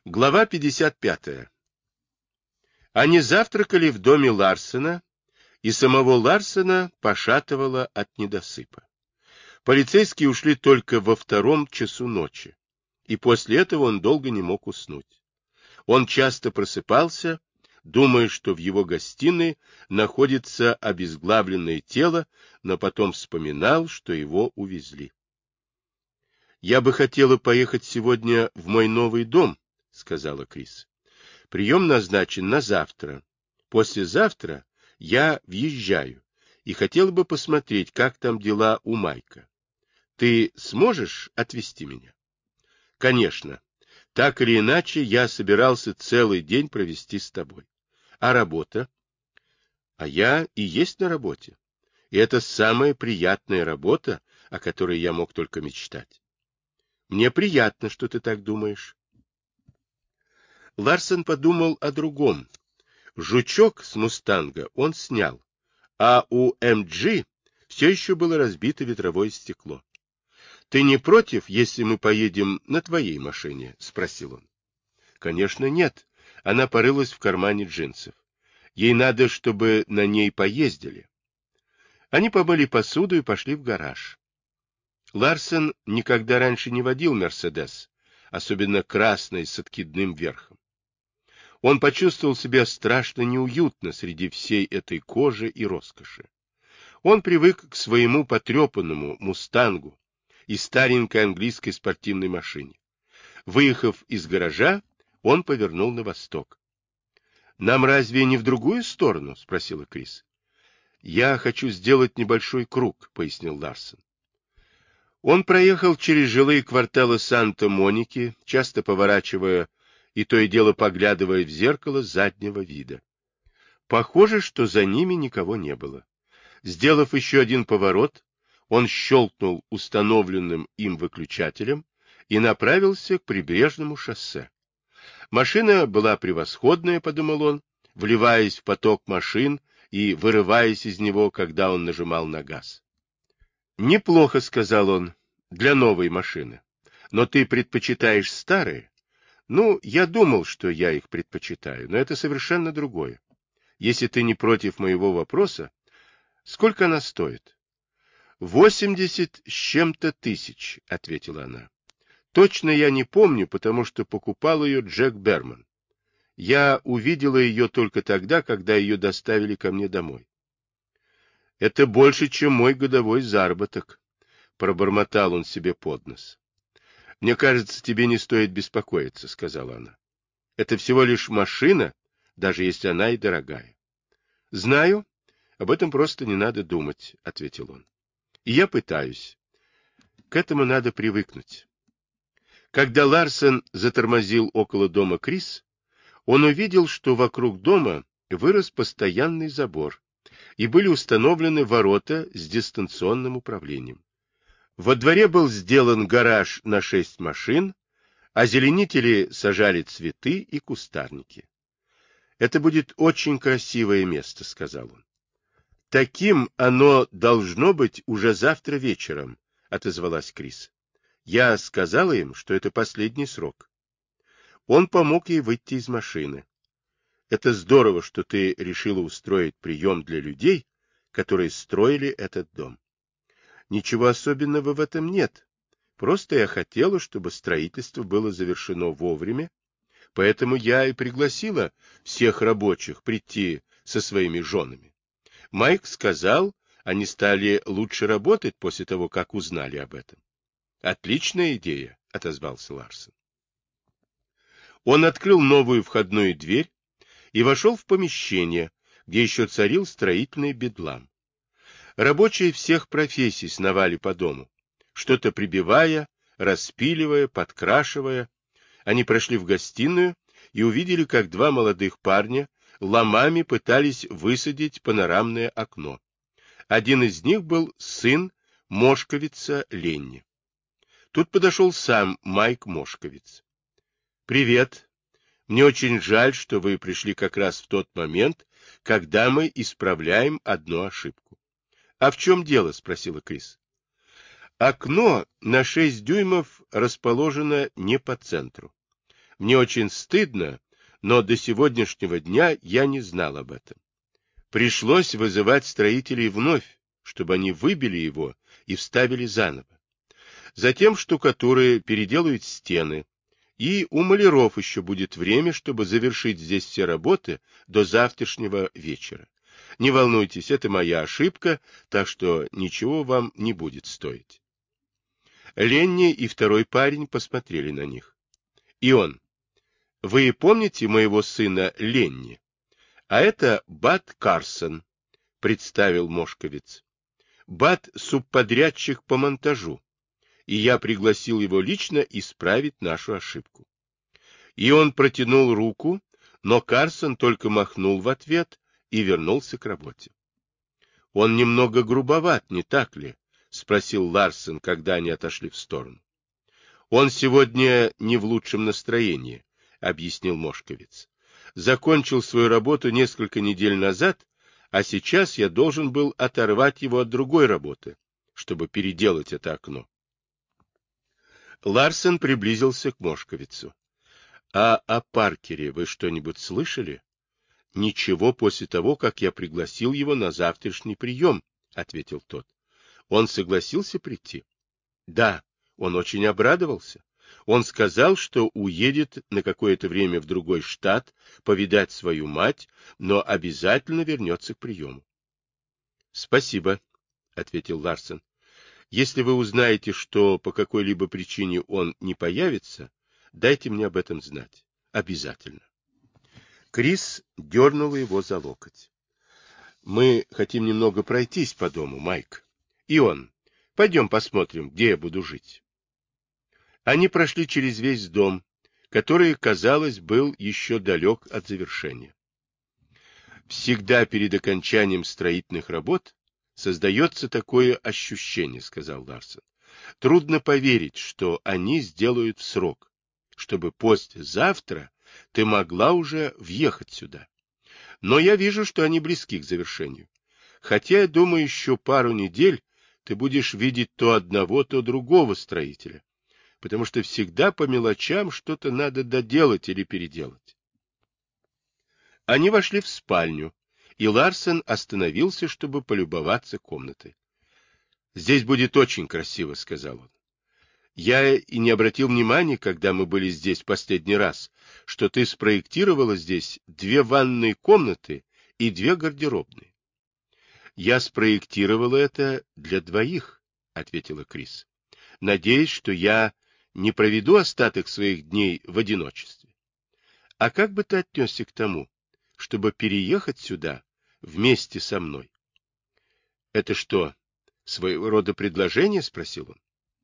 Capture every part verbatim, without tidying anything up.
Глава пятьдесят пятая. Они завтракали в доме Ларсена, и самого Ларсена пошатывало от недосыпа. Полицейские ушли только во втором часу ночи, и после этого он долго не мог уснуть. Он часто просыпался, думая, что в его гостиной находится обезглавленное тело, но потом вспоминал, что его увезли. «Я бы хотела поехать сегодня в мой новый дом», — сказала Крис. «Прием назначен на завтра. Послезавтра я въезжаю и хотела бы посмотреть, как там дела у Майка. Ты сможешь отвезти меня?» «Конечно. Так или иначе, я собирался целый день провести с тобой. А работа?» «А я и есть на работе. И это самая приятная работа, о которой я мог только мечтать. Мне приятно, что ты так думаешь». Ларсен подумал о другом. Жучок с «Мустанга» он снял, а у эм джи все еще было разбито ветровое стекло. — Ты не против, если мы поедем на твоей машине? — спросил он. — Конечно, нет. Она порылась в кармане джинсов. Ей надо, чтобы на ней поездили. Они помыли посуду и пошли в гараж. Ларсен никогда раньше не водил «Мерседес», особенно красный с откидным верхом. Он почувствовал себя страшно неуютно среди всей этой кожи и роскоши. Он привык к своему потрепанному «Мустангу» и старенькой английской спортивной машине. Выехав из гаража, он повернул на восток. — Нам разве не в другую сторону? — спросила Крис. — Я хочу сделать небольшой круг, — пояснил Ларсен. Он проехал через жилые кварталы Санта-Моники, часто поворачивая и то и дело поглядывая в зеркало заднего вида. Похоже, что за ними никого не было. Сделав еще один поворот, он щелкнул установленным им выключателем и направился к прибрежному шоссе. Машина была превосходная, подумал он, вливаясь в поток машин и вырываясь из него, когда он нажимал на газ. «Неплохо», — сказал он, — «для новой машины. Но ты предпочитаешь старые?» «Ну, я думал, что я их предпочитаю, но это совершенно другое. Если ты не против моего вопроса, сколько она стоит?» «Восемьдесят с чем-то тысяч», — ответила она. «Точно я не помню, потому что покупал ее Джек Берман. Я увидела ее только тогда, когда ее доставили ко мне домой». «Это больше, чем мой годовой заработок», — пробормотал он себе под нос. «Мне кажется, тебе не стоит беспокоиться», — сказала она. «Это всего лишь машина, даже если она и дорогая». «Знаю, об этом просто не надо думать», — ответил он. «И я пытаюсь. К этому надо привыкнуть». Когда Ларсен затормозил около дома Крис, он увидел, что вокруг дома вырос постоянный забор, и были установлены ворота с дистанционным управлением. Во дворе был сделан гараж на шесть машин, озеленители сажали цветы и кустарники. «Это будет очень красивое место», — сказал он. «Таким оно должно быть уже завтра вечером», — отозвалась Крис. «Я сказала им, что это последний срок». Он помог ей выйти из машины. «Это здорово, что ты решила устроить прием для людей, которые строили этот дом». «Ничего особенного в этом нет. Просто я хотела, чтобы строительство было завершено вовремя, поэтому я и пригласила всех рабочих прийти со своими женами. Майк сказал, они стали лучше работать после того, как узнали об этом». «Отличная идея», — отозвался Ларсен. Он открыл новую входную дверь и вошел в помещение, где еще царил строительный бедлам. Рабочие всех профессий сновали по дому, что-то прибивая, распиливая, подкрашивая. Они прошли в гостиную и увидели, как два молодых парня ломами пытались высадить панорамное окно. Один из них был сын Мошковица Ленни. Тут подошел сам Майк Мошковиц. «Привет. Мне очень жаль, что вы пришли как раз в тот момент, когда мы исправляем одну ошибку». «А в чем дело?» — спросила Крис. «Окно на шесть дюймов расположено не по центру. Мне очень стыдно, но до сегодняшнего дня я не знал об этом. Пришлось вызывать строителей вновь, чтобы они выбили его и вставили заново. Затем штукатуры переделают стены, и у маляров еще будет время, чтобы завершить здесь все работы до завтрашнего вечера. Не волнуйтесь, это моя ошибка, так что ничего вам не будет стоить. Ленни и второй парень посмотрели на них. И он: вы помните моего сына Ленни? А это Бат Карсон, представил Мошковец. Бат — субподрядчик по монтажу, и я пригласил его лично исправить нашу ошибку. И он протянул руку, но Карсон только махнул в ответ и вернулся к работе. — Он немного грубоват, не так ли? — спросил Ларсен, когда они отошли в сторону. — Он сегодня не в лучшем настроении, — объяснил Мошковец. — Закончил свою работу несколько недель назад, а сейчас я должен был оторвать его от другой работы, чтобы переделать это окно. Ларсен приблизился к Мошковицу. — А о Паркере вы что-нибудь слышали? — Ничего после того, как я пригласил его на завтрашний прием, — ответил тот. — Он согласился прийти? — Да, он очень обрадовался. Он сказал, что уедет на какое-то время в другой штат повидать свою мать, но обязательно вернется к приему. — Спасибо, — ответил Ларсен. — Если вы узнаете, что по какой-либо причине он не появится, дайте мне об этом знать. Обязательно. Крис дернула его за локоть. — Мы хотим немного пройтись по дому, Майк. И он. Пойдем посмотрим, где я буду жить. Они прошли через весь дом, который, казалось, был еще далек от завершения. Всегда перед окончанием строительных работ создается такое ощущение, сказал Ларсен. Трудно поверить, что они сделают в срок, чтобы послезавтра ты могла уже въехать сюда. Но я вижу, что они близки к завершению. Хотя, я думаю, еще пару недель ты будешь видеть то одного, то другого строителя, потому что всегда по мелочам что-то надо доделать или переделать. Они вошли в спальню, и Ларсен остановился, чтобы полюбоваться комнатой. — Здесь будет очень красиво, — сказал он. — Я и не обратил внимания, когда мы были здесь в последний раз, что ты спроектировала здесь две ванные комнаты и две гардеробные. — Я спроектировала это для двоих, — ответила Крис. — Надеюсь, что я не проведу остаток своих дней в одиночестве. А как бы ты отнесся к тому, чтобы переехать сюда вместе со мной? — Это что, своего рода предложение? — спросил он.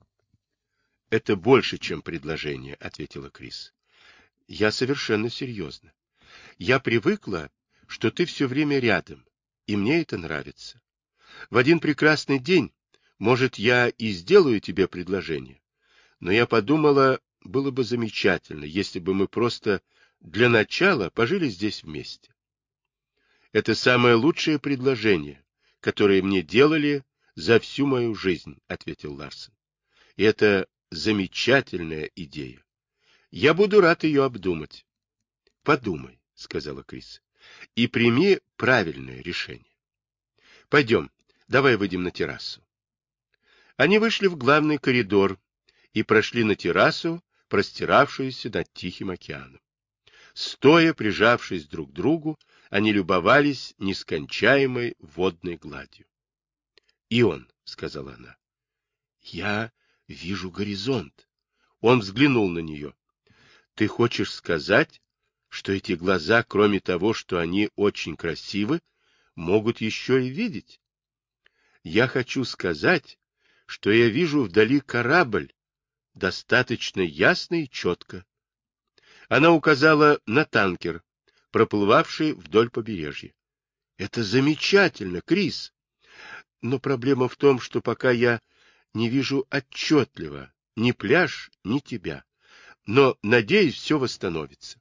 — Это больше, чем предложение, — ответила Крис. — Я совершенно серьезно. Я привыкла, что ты все время рядом, и мне это нравится. В один прекрасный день, может, я и сделаю тебе предложение, но я подумала, было бы замечательно, если бы мы просто для начала пожили здесь вместе. Это самое лучшее предложение, которое мне делали за всю мою жизнь, — ответил Ларсен. И это замечательная идея. Я буду рад ее обдумать. — Подумай, — сказала Крис, — и прими правильное решение. Пойдем, давай выйдем на террасу. Они вышли в главный коридор и прошли на террасу, простиравшуюся над Тихим океаном. Стоя, прижавшись друг к другу, они любовались нескончаемой водной гладью. — Ион, — сказала она, — я вижу горизонт. Он взглянул на нее. — Ты хочешь сказать, что эти глаза, кроме того, что они очень красивы, могут еще и видеть? — Я хочу сказать, что я вижу вдали корабль, достаточно ясно и четко. Она указала на танкер, проплывавший вдоль побережья. — Это замечательно, Крис. Но проблема в том, что пока я не вижу отчетливо ни пляж, ни тебя. Но, надеюсь, все восстановится.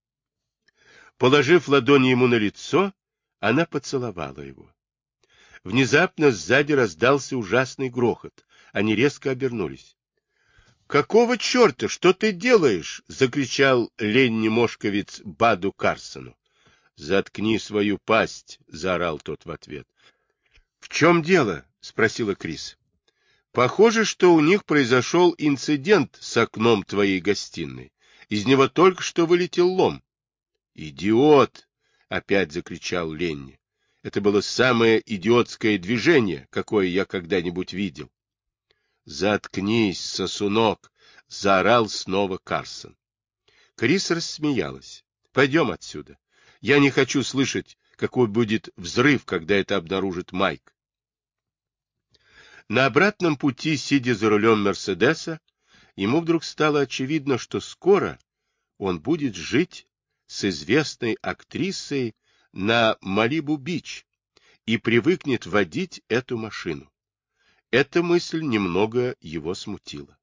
Положив ладони ему на лицо, она поцеловала его. Внезапно сзади раздался ужасный грохот. Они резко обернулись. «Какого черта? Что ты делаешь?» — закричал Ленни-мошковец Баду Карсону. «Заткни свою пасть!» — заорал тот в ответ. «В чем дело?» — спросила Крис. «Похоже, что у них произошел инцидент с окном твоей гостиной. Из него только что вылетел лом». «Идиот!» — опять закричал Ленни. «Это было самое идиотское движение, какое я когда-нибудь видел». «Заткнись, сосунок!» — заорал снова Карсон. Крис рассмеялась. «Пойдем отсюда. Я не хочу слышать, какой будет взрыв, когда это обнаружит Майк». На обратном пути, сидя за рулем Мерседеса, ему вдруг стало очевидно, что скоро он будет жить с известной актрисой на Малибу-Бич и привыкнет водить эту машину. Эта мысль немного его смутила.